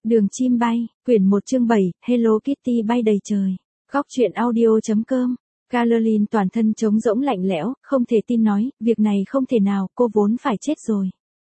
Đường chim bay, quyển 1 chương 7, Hello Kitty bay đầy trời. Góc truyện audio.com. Caroline toàn thân trống rỗng lạnh lẽo, không thể tin nói, việc này không thể nào, cô vốn phải chết rồi.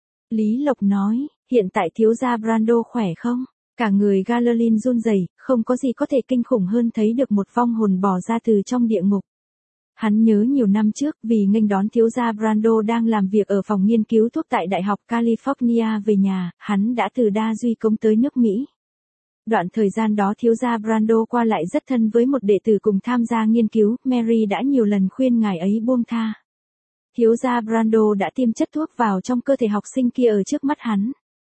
Lý Lộc nói, hiện tại thiếu gia Brando khỏe không? Cả người Caroline run rẩy, không có gì có thể kinh khủng hơn thấy được một vong hồn bò ra từ trong địa ngục. Hắn nhớ nhiều năm trước vì nghênh đón thiếu gia Brando đang làm việc ở phòng nghiên cứu thuốc tại Đại học California về nhà, hắn đã từ Đa Duy Cống tới nước Mỹ. Đoạn thời gian đó thiếu gia Brando qua lại rất thân với một đệ tử cùng tham gia nghiên cứu, Mary đã nhiều lần khuyên ngài ấy buông tha. Thiếu gia Brando đã tiêm chất thuốc vào trong cơ thể học sinh kia ở trước mắt hắn.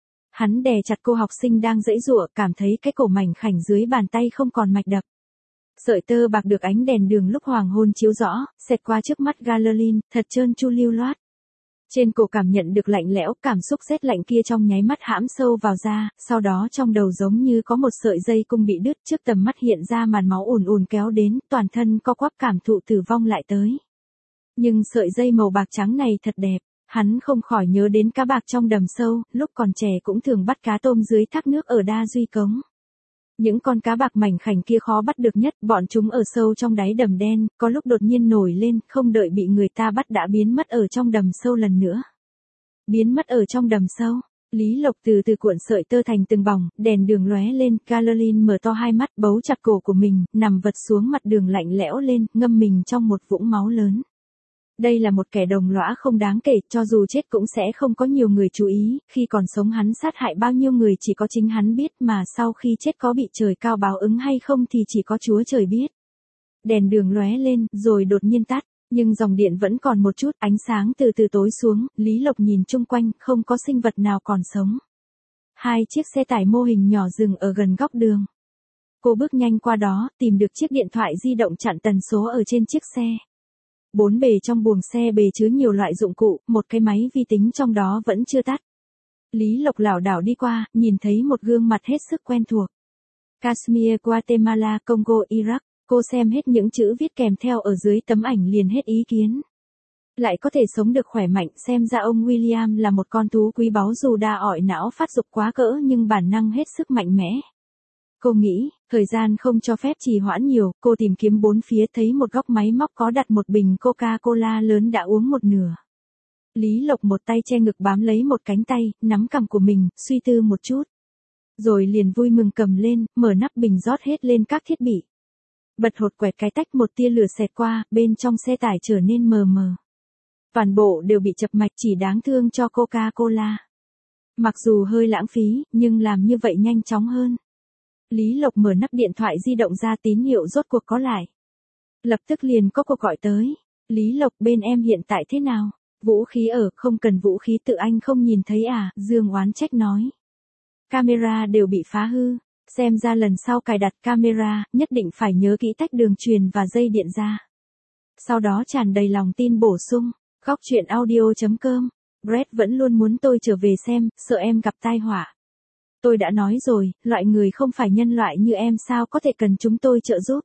Hắn đè chặt cô học sinh đang giãy giụa, cảm thấy cái cổ mảnh khảnh dưới bàn tay không còn mạch đập. Sợi tơ bạc được ánh đèn đường lúc hoàng hôn chiếu rõ, xẹt qua trước mắt Caroline, thật trơn tru lưu loát. Trên cổ cảm nhận được lạnh lẽo, cảm xúc rét lạnh kia trong nháy mắt hãm sâu vào da, sau đó trong đầu giống như có một sợi dây cung bị đứt, trước tầm mắt hiện ra màn máu ùn ùn kéo đến, toàn thân co quắp cảm thụ tử vong lại tới. Nhưng sợi dây màu bạc trắng này thật đẹp, hắn không khỏi nhớ đến cá bạc trong đầm sâu, lúc còn trẻ cũng thường bắt cá tôm dưới thác nước ở Đa Duy Cống. Những con cá bạc mảnh khảnh kia khó bắt được nhất, bọn chúng ở sâu trong đáy đầm đen, có lúc đột nhiên nổi lên, không đợi bị người ta bắt đã biến mất ở trong đầm sâu lần nữa. Biến mất ở trong đầm sâu, Lý Lộc từ từ cuộn sợi tơ thành từng vòng, đèn đường lóe lên, Caroline mở to hai mắt, bấu chặt cổ của mình, nằm vật xuống mặt đường lạnh lẽo lên, ngâm mình trong một vũng máu lớn. Đây là một kẻ đồng lõa không đáng kể, cho dù chết cũng sẽ không có nhiều người chú ý, khi còn sống hắn sát hại bao nhiêu người chỉ có chính hắn biết, mà sau khi chết có bị trời cao báo ứng hay không thì chỉ có Chúa trời biết. Đèn đường lóe lên, rồi đột nhiên tắt, nhưng dòng điện vẫn còn một chút, ánh sáng từ từ tối xuống, Lý Lộc nhìn chung quanh, không có sinh vật nào còn sống. Hai chiếc xe tải mô hình nhỏ dừng ở gần góc đường. Cô bước nhanh qua đó, tìm được chiếc điện thoại di động chặn tần số ở trên chiếc xe. Bốn bề trong buồng xe bề chứa nhiều loại dụng cụ, một cái máy vi tính trong đó vẫn chưa tắt. Lý Lộc lảo đảo đi qua, nhìn thấy một gương mặt hết sức quen thuộc. Kashmir, Guatemala, Congo, Iraq. Cô xem hết những chữ viết kèm theo ở dưới tấm ảnh liền hết ý kiến. Lại có thể sống được khỏe mạnh, xem ra ông William là một con thú quý báu dù đa ọi não phát dục quá cỡ nhưng bản năng hết sức mạnh mẽ. Cô nghĩ, thời gian không cho phép trì hoãn nhiều, cô tìm kiếm bốn phía thấy một góc máy móc có đặt một bình Coca-Cola lớn đã uống một nửa. Lý Lộc một tay che ngực bám lấy một cánh tay, nắm cằm của mình, suy tư một chút. Rồi liền vui mừng cầm lên, mở nắp bình rót hết lên các thiết bị. Bật hột quẹt cái tách, một tia lửa xẹt qua, bên trong xe tải trở nên mờ mờ. Toàn bộ đều bị chập mạch, chỉ đáng thương cho Coca-Cola. Mặc dù hơi lãng phí, nhưng làm như vậy nhanh chóng hơn. Lý Lộc mở nắp điện thoại di động ra, tín hiệu rốt cuộc có lại. Lập tức liền có cuộc gọi tới. Lý Lộc, bên em hiện tại thế nào? Vũ khí ở, không cần vũ khí, tự anh không nhìn thấy à? Dương oán trách nói. Camera đều bị phá hư. Xem ra lần sau cài đặt camera, nhất định phải nhớ kỹ tách đường truyền và dây điện ra. Sau đó tràn đầy lòng tin bổ sung. Góc truyện audio.com. Brett vẫn luôn muốn tôi trở về xem, sợ em gặp tai họa. Tôi đã nói rồi, loại người không phải nhân loại như em sao có thể cần chúng tôi trợ giúp.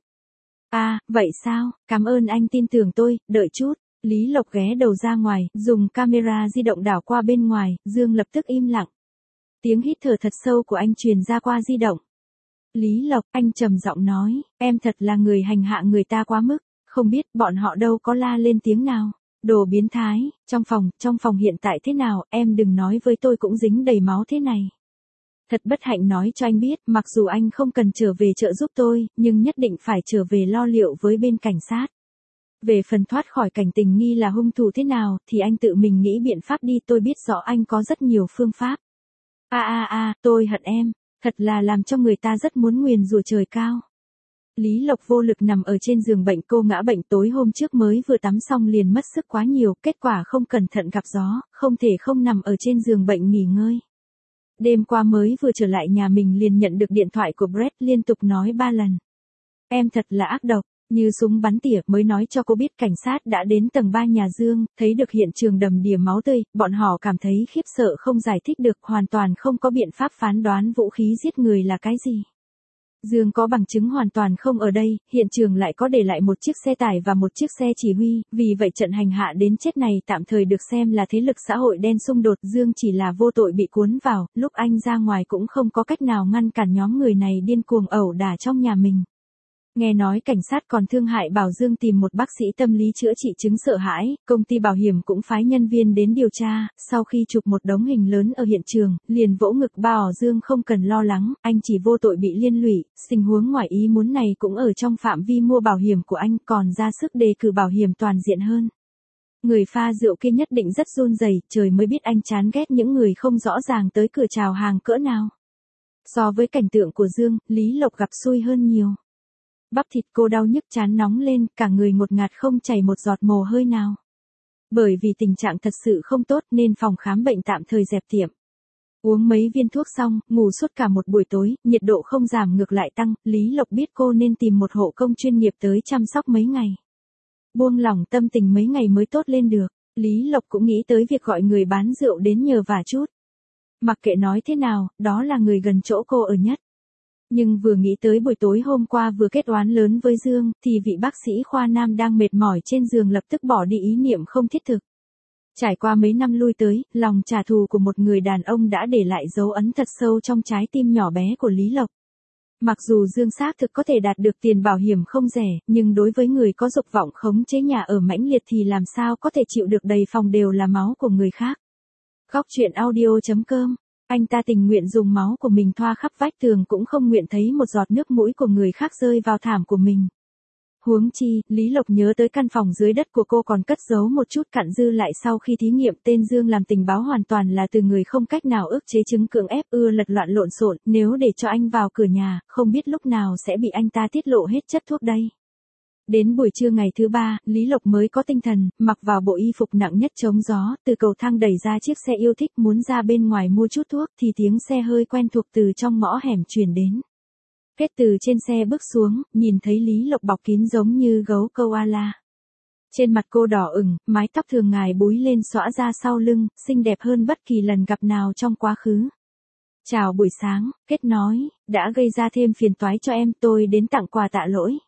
À, vậy sao, cảm ơn anh tin tưởng tôi, đợi chút. Lý Lộc ghé đầu ra ngoài, dùng camera di động đảo qua bên ngoài, Dương lập tức im lặng. Tiếng hít thở thật sâu của anh truyền ra qua di động. Lý Lộc, anh trầm giọng nói, em thật là người hành hạ người ta quá mức, không biết bọn họ đâu có la lên tiếng nào. Đồ biến thái, trong phòng hiện tại thế nào, em đừng nói với tôi cũng dính đầy máu thế này. Thật bất hạnh nói cho anh biết, mặc dù anh không cần trở về trợ giúp tôi, nhưng nhất định phải trở về lo liệu với bên cảnh sát. Về phần thoát khỏi cảnh tình nghi là hung thủ thế nào, thì anh tự mình nghĩ biện pháp đi, tôi biết rõ anh có rất nhiều phương pháp. Tôi hận em, thật là làm cho người ta rất muốn nguyền rủa trời cao. Lý Lộc vô lực nằm ở trên giường bệnh, cô ngã bệnh tối hôm trước mới vừa tắm xong liền mất sức quá nhiều, kết quả không cẩn thận gặp gió, không thể không nằm ở trên giường bệnh nghỉ ngơi. Đêm qua mới vừa trở lại nhà mình liền nhận được điện thoại của Brett, liên tục nói 3 lần. Em thật là ác độc, như súng bắn tỉa, mới nói cho cô biết cảnh sát đã đến tầng 3 nhà Dương, thấy được hiện trường đầm đìa máu tươi, bọn họ cảm thấy khiếp sợ không giải thích được, hoàn toàn không có biện pháp phán đoán vũ khí giết người là cái gì. Dương có bằng chứng hoàn toàn không ở đây, hiện trường lại có để lại một chiếc xe tải và một chiếc xe chỉ huy, vì vậy trận hành hạ đến chết này tạm thời được xem là thế lực xã hội đen xung đột. Dương chỉ là vô tội bị cuốn vào, lúc anh ra ngoài cũng không có cách nào ngăn cản nhóm người này điên cuồng ẩu đả trong nhà mình. Nghe nói cảnh sát còn thương hại bảo Dương tìm một bác sĩ tâm lý chữa trị chứng sợ hãi, công ty bảo hiểm cũng phái nhân viên đến điều tra, sau khi chụp một đống hình lớn ở hiện trường, liền vỗ ngực bảo Dương không cần lo lắng, anh chỉ vô tội bị liên lụy, tình huống ngoài ý muốn này cũng ở trong phạm vi mua bảo hiểm của anh, còn ra sức đề cử bảo hiểm toàn diện hơn. Người pha rượu kia nhất định rất run rẩy, trời mới biết anh chán ghét những người không rõ ràng tới cửa chào hàng cỡ nào. So với cảnh tượng của Dương, Lý Lộc gặp xui hơn nhiều. Bắp thịt cô đau nhức chán nóng lên, cả người ngột ngạt không chảy một giọt mồ hôi nào. Bởi vì tình trạng thật sự không tốt nên phòng khám bệnh tạm thời dẹp tiệm. Uống mấy viên thuốc xong, ngủ suốt cả một buổi tối, nhiệt độ không giảm ngược lại tăng, Lý Lộc biết cô nên tìm một hộ công chuyên nghiệp tới chăm sóc mấy ngày. Buông lỏng tâm tình mấy ngày mới tốt lên được, Lý Lộc cũng nghĩ tới việc gọi người bán rượu đến nhờ vả chút. Mặc kệ nói thế nào, đó là người gần chỗ cô ở nhất. Nhưng vừa nghĩ tới buổi tối hôm qua vừa kết oán lớn với Dương, thì vị bác sĩ khoa nam đang mệt mỏi trên giường lập tức bỏ đi ý niệm không thiết thực. Trải qua mấy năm lui tới, lòng trả thù của một người đàn ông đã để lại dấu ấn thật sâu trong trái tim nhỏ bé của Lý Lộc. Mặc dù Dương xác thực có thể đạt được tiền bảo hiểm không rẻ, nhưng đối với người có dục vọng khống chế nhà ở mãnh liệt thì làm sao có thể chịu được đầy phòng đều là máu của người khác. Góc truyện audio.com. Anh ta tình nguyện dùng máu của mình thoa khắp vách tường cũng không nguyện thấy một giọt nước mũi của người khác rơi vào thảm của mình. Huống chi, Lý Lộc nhớ tới căn phòng dưới đất của cô còn cất giấu một chút cặn dư lại sau khi thí nghiệm tên Dương làm tình báo hoàn toàn là từ người không cách nào ức chế chứng cưỡng ép ưa lật loạn lộn xộn, nếu để cho anh vào cửa nhà, không biết lúc nào sẽ bị anh ta tiết lộ hết chất thuốc đây. Đến buổi trưa ngày thứ ba, Lý Lộc mới có tinh thần, mặc vào bộ y phục nặng nhất chống gió, từ cầu thang đẩy ra chiếc xe yêu thích muốn ra bên ngoài mua chút thuốc thì tiếng xe hơi quen thuộc từ trong ngõ hẻm truyền đến. Kết từ trên xe bước xuống, nhìn thấy Lý Lộc bọc kín giống như gấu koala. Trên mặt cô đỏ ửng, mái tóc thường ngày búi lên xõa ra sau lưng, xinh đẹp hơn bất kỳ lần gặp nào trong quá khứ. Chào buổi sáng, Kết nói, đã gây ra thêm phiền toái cho em, tôi đến tặng quà tạ lỗi.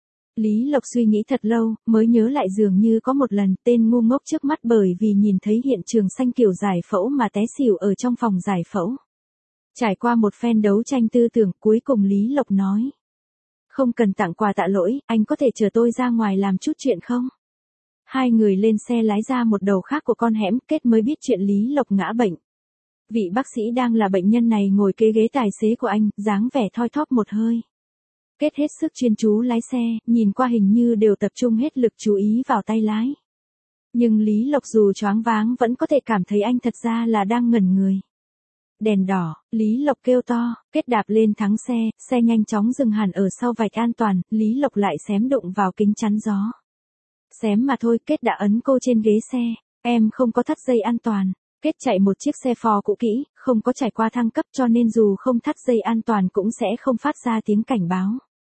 Lý Lộc suy nghĩ thật lâu, mới nhớ lại dường như có một lần tên ngu ngốc trước mắt bởi vì nhìn thấy hiện trường xanh kiểu giải phẫu mà té xỉu ở trong phòng giải phẫu. Trải qua một phen đấu tranh tư tưởng, cuối cùng Lý Lộc nói. Không cần tặng quà tạ lỗi, anh có thể chờ tôi ra ngoài làm chút chuyện không? Hai người lên xe lái ra một đầu khác của con hẻm, Kết mới biết chuyện Lý Lộc ngã bệnh. Vị bác sĩ đang là bệnh nhân này ngồi kế ghế tài xế của anh, dáng vẻ thoi thóp một hơi. Kết hết sức chuyên chú lái xe, nhìn qua hình như đều tập trung hết lực chú ý vào tay lái. Nhưng Lý Lộc dù choáng váng vẫn có thể cảm thấy anh thật ra là đang ngẩn người. Đèn đỏ, Lý Lộc kêu to, Kết đạp lên thắng xe nhanh chóng dừng hẳn ở sau vạch an toàn, Lý Lộc lại xém đụng vào kính chắn gió. Xém mà thôi, Kết đã ấn cô trên ghế xe, em không có thắt dây an toàn. Kết chạy một chiếc xe Ford cũ kỹ, không có trải qua thăng cấp cho nên dù không thắt dây an toàn cũng sẽ không phát ra tiếng cảnh báo.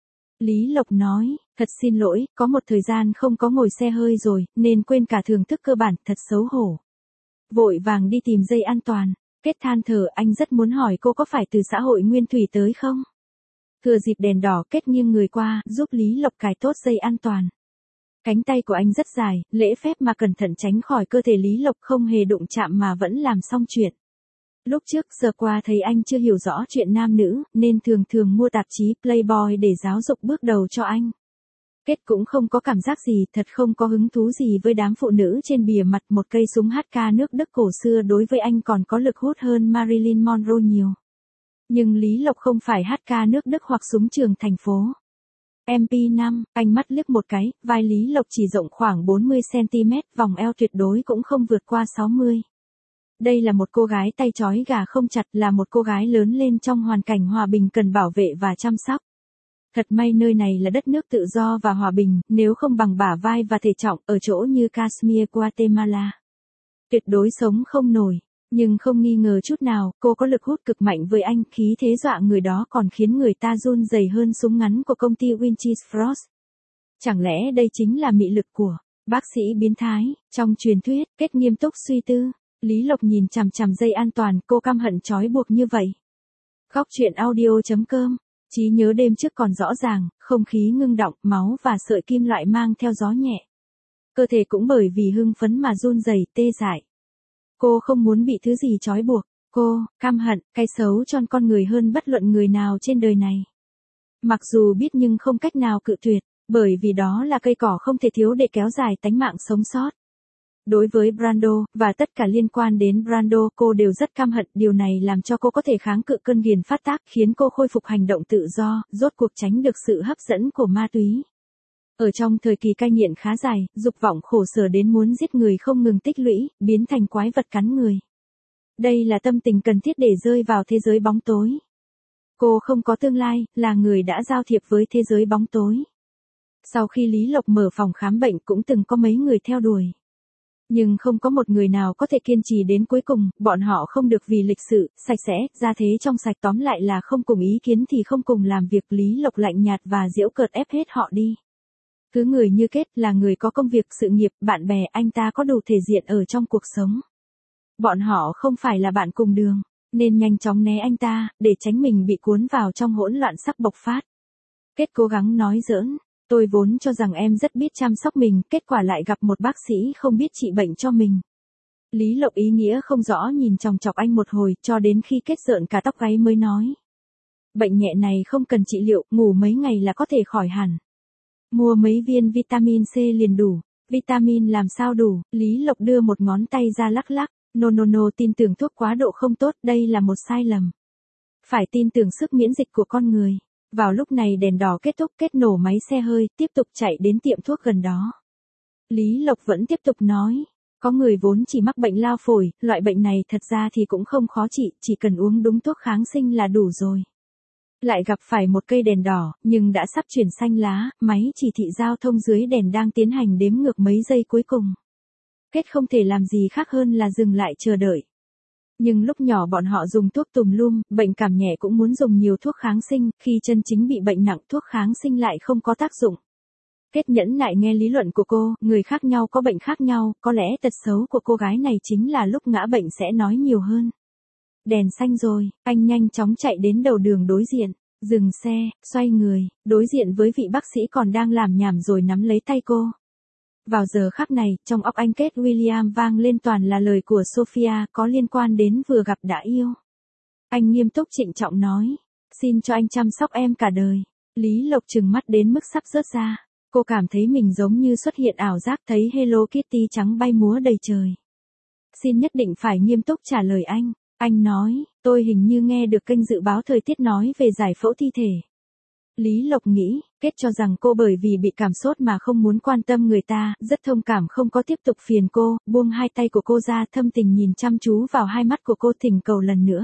Lý Lộc nói, thật xin lỗi, có một thời gian không có ngồi xe hơi rồi, nên quên cả thưởng thức cơ bản, thật xấu hổ. Vội vàng đi tìm dây an toàn. Kết than thở, anh rất muốn hỏi cô có phải từ xã hội nguyên thủy tới không? Thừa dịp đèn đỏ, Kết nghiêng người qua, giúp Lý Lộc cài tốt dây an toàn. Cánh tay của anh rất dài, lễ phép mà cẩn thận tránh khỏi cơ thể Lý Lộc không hề đụng chạm mà vẫn làm xong chuyện. Lúc trước giờ qua thấy anh chưa hiểu rõ chuyện nam nữ, nên thường mua tạp chí Playboy để giáo dục bước đầu cho anh. Kết cũng không có cảm giác gì, thật không có hứng thú gì với đám phụ nữ trên bìa mặt, một cây súng HK nước Đức cổ xưa đối với anh còn có lực hút hơn Marilyn Monroe nhiều. Nhưng Lý Lộc không phải HK nước Đức hoặc súng trường thành phố. MP5, anh mắt liếc một cái, vai Lý Lộc chỉ rộng khoảng 40cm, vòng eo tuyệt đối cũng không vượt qua 60. Đây là một cô gái tay trói gà không chặt, là một cô gái lớn lên trong hoàn cảnh hòa bình cần bảo vệ và chăm sóc. Thật may nơi này là đất nước tự do và hòa bình, nếu không bằng bả vai và thể trọng ở chỗ như Kashmir, Guatemala. Tuyệt đối sống không nổi, nhưng không nghi ngờ chút nào, cô có lực hút cực mạnh với anh, khí thế dọa người đó còn khiến người ta run rẩy hơn súng ngắn của công ty Winchester. Chẳng lẽ đây chính là mị lực của bác sĩ biến thái, trong truyền thuyết? Kết nghiêm túc suy tư, Lý Lộc nhìn chằm chằm dây an toàn, cô căm hận trói buộc như vậy. Góc truyện audio.com Trí nhớ đêm trước còn rõ ràng, không khí ngưng đọng, máu và sợi kim loại mang theo gió nhẹ. Cơ thể cũng bởi vì hưng phấn mà run rẩy, tê dại. Cô không muốn bị thứ gì trói buộc. Cô, căm hận, cay xấu cho con người hơn bất luận người nào trên đời này. Mặc dù biết nhưng không cách nào cự tuyệt, bởi vì đó là cây cỏ không thể thiếu để kéo dài tánh mạng sống sót. Đối với Brando, và tất cả liên quan đến Brando, cô đều rất căm hận, điều này làm cho cô có thể kháng cự cơn ghiền phát tác, khiến cô khôi phục hành động tự do, rốt cuộc tránh được sự hấp dẫn của ma túy. Ở trong thời kỳ cai nghiện khá dài, dục vọng khổ sở đến muốn giết người không ngừng tích lũy, biến thành quái vật cắn người. Đây là tâm tình cần thiết để rơi vào thế giới bóng tối. Cô không có tương lai, là người đã giao thiệp với thế giới bóng tối. Sau khi Lý Lộc mở phòng khám bệnh cũng từng có mấy người theo đuổi. Nhưng không có một người nào có thể kiên trì đến cuối cùng, bọn họ không được vì lịch sự, sạch sẽ, gia thế trong sạch, tóm lại là không cùng ý kiến thì không cùng làm việc. Lý Lộc lạnh nhạt và giễu cợt ép hết họ đi. Cứ người như kết, là người có công việc, sự nghiệp, bạn bè, anh ta có đủ thể diện ở trong cuộc sống. Bọn họ không phải là bạn cùng đường, nên nhanh chóng né anh ta, để tránh mình bị cuốn vào trong hỗn loạn sắp bộc phát. Kết cố gắng nói giỡn, tôi vốn cho rằng em rất biết chăm sóc mình, kết quả lại gặp một bác sĩ không biết trị bệnh cho mình. Lý Lộc ý nghĩa không rõ nhìn chòng chọc anh một hồi, cho đến khi Kết rợn cả tóc gáy mới nói. Bệnh nhẹ này không cần trị liệu, ngủ mấy ngày là có thể khỏi hẳn. Mua mấy viên vitamin C liền đủ. Vitamin làm sao đủ? Lý Lộc đưa một ngón tay ra lắc lắc. No, tin tưởng thuốc quá độ không tốt, đây là một sai lầm. Phải tin tưởng sức miễn dịch của con người. Vào lúc này đèn đỏ kết thúc, Kết nổ máy xe hơi, tiếp tục chạy đến tiệm thuốc gần đó. Lý Lộc vẫn tiếp tục nói. Có người vốn chỉ mắc bệnh lao phổi, loại bệnh này thật ra thì cũng không khó trị, chỉ cần uống đúng thuốc kháng sinh là đủ rồi. Lại gặp phải một cây đèn đỏ, nhưng đã sắp chuyển xanh lá, máy chỉ thị giao thông dưới đèn đang tiến hành đếm ngược mấy giây cuối cùng. Kết không thể làm gì khác hơn là dừng lại chờ đợi. Nhưng lúc nhỏ bọn họ dùng thuốc tùm lum, bệnh cảm nhẹ cũng muốn dùng nhiều thuốc kháng sinh, khi chân chính bị bệnh nặng thuốc kháng sinh lại không có tác dụng. Kết nhẫn nại nghe lý luận của cô, người khác nhau có bệnh khác nhau, có lẽ tật xấu của cô gái này chính là lúc ngã bệnh sẽ nói nhiều hơn. Đèn xanh rồi, anh nhanh chóng chạy đến đầu đường đối diện, dừng xe, xoay người, đối diện với vị bác sĩ còn đang làm nhảm rồi nắm lấy tay cô. Vào giờ khắc này, trong óc anh Kết William vang lên toàn là lời của Sophia có liên quan đến vừa gặp đã yêu. Anh nghiêm túc trịnh trọng nói, xin cho anh chăm sóc em cả đời. Lý Lộc trừng mắt đến mức sắp rớt ra. Cô cảm thấy mình giống như xuất hiện ảo giác thấy Hello Kitty trắng bay múa đầy trời. Xin nhất định phải nghiêm túc trả lời anh. Anh nói, tôi hình như nghe được kênh dự báo thời tiết nói về giải phẫu thi thể. Lý Lộc nghĩ, Kết cho rằng cô bởi vì bị cảm sốt mà không muốn quan tâm người ta, rất thông cảm không có tiếp tục phiền cô, buông hai tay của cô ra thâm tình nhìn chăm chú vào hai mắt của cô thỉnh cầu lần nữa.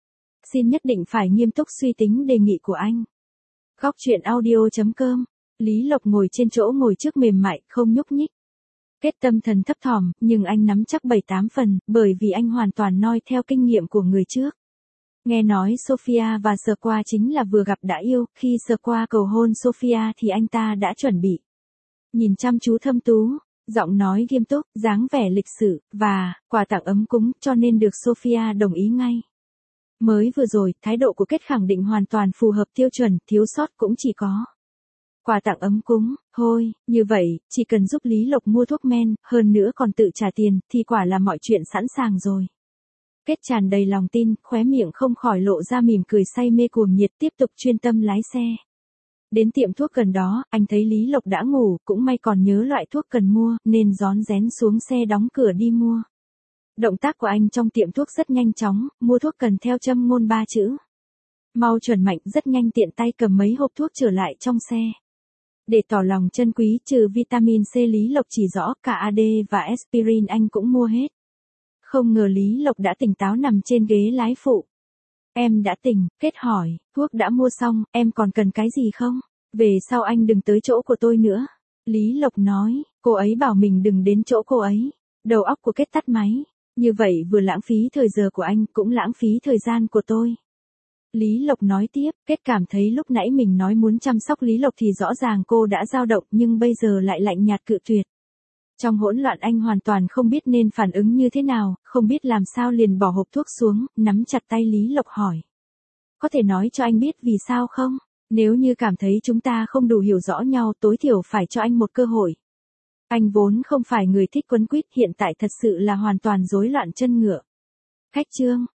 Xin nhất định phải nghiêm túc suy tính đề nghị của anh. Góc truyện audio.com. Lý Lộc ngồi trên chỗ ngồi trước mềm mại, không nhúc nhích. Kết tâm thần thấp thỏm, nhưng anh nắm chắc 7-8 phần, bởi vì anh hoàn toàn noi theo kinh nghiệm của người trước. Nghe nói Sophia và Sơ Qua chính là vừa gặp đã yêu, khi Sơ Qua cầu hôn Sophia thì anh ta đã chuẩn bị. Nhìn chăm chú thâm tú, giọng nói nghiêm túc, dáng vẻ lịch sự, và quà tặng ấm cúng, cho nên được Sophia đồng ý ngay. Mới vừa rồi, thái độ của Kết khẳng định hoàn toàn phù hợp tiêu chuẩn, thiếu sót cũng chỉ có. Quà tặng ấm cúng, thôi, như vậy, chỉ cần giúp Lý Lộc mua thuốc men, hơn nữa còn tự trả tiền, thì quả là mọi chuyện sẵn sàng rồi. Kết tràn đầy lòng tin, khóe miệng không khỏi lộ ra mỉm cười say mê cuồng nhiệt, tiếp tục chuyên tâm lái xe. Đến tiệm thuốc gần đó, anh thấy Lý Lộc đã ngủ, cũng may còn nhớ loại thuốc cần mua, nên rón rén xuống xe đóng cửa đi mua. Động tác của anh trong tiệm thuốc rất nhanh chóng, mua thuốc cần theo châm ngôn 3 chữ. Mau chuẩn mạnh, rất nhanh tiện tay cầm mấy hộp thuốc trở lại trong xe. Để tỏ lòng trân quý, trừ vitamin C Lý Lộc chỉ rõ, cả AD và aspirin anh cũng mua hết. Không ngờ Lý Lộc đã tỉnh táo nằm trên ghế lái phụ. Em đã tỉnh, Kết hỏi, thuốc đã mua xong, em còn cần cái gì không? Về sau anh đừng tới chỗ của tôi nữa. Lý Lộc nói, cô ấy bảo mình đừng đến chỗ cô ấy. Đầu óc của Kết tắt máy. Như vậy vừa lãng phí thời giờ của anh, cũng lãng phí thời gian của tôi. Lý Lộc nói tiếp, Kết cảm thấy lúc nãy mình nói muốn chăm sóc Lý Lộc thì rõ ràng cô đã dao động nhưng bây giờ lại lạnh nhạt cự tuyệt. Trong hỗn loạn anh hoàn toàn không biết nên phản ứng như thế nào, không biết làm sao liền bỏ hộp thuốc xuống, nắm chặt tay Lý Lộc hỏi. Có thể nói cho anh biết vì sao không? Nếu như cảm thấy chúng ta không đủ hiểu rõ nhau, tối thiểu phải cho anh một cơ hội. Anh vốn không phải người thích quấn quýt, hiện tại thật sự là hoàn toàn rối loạn chân ngựa. Khách trương,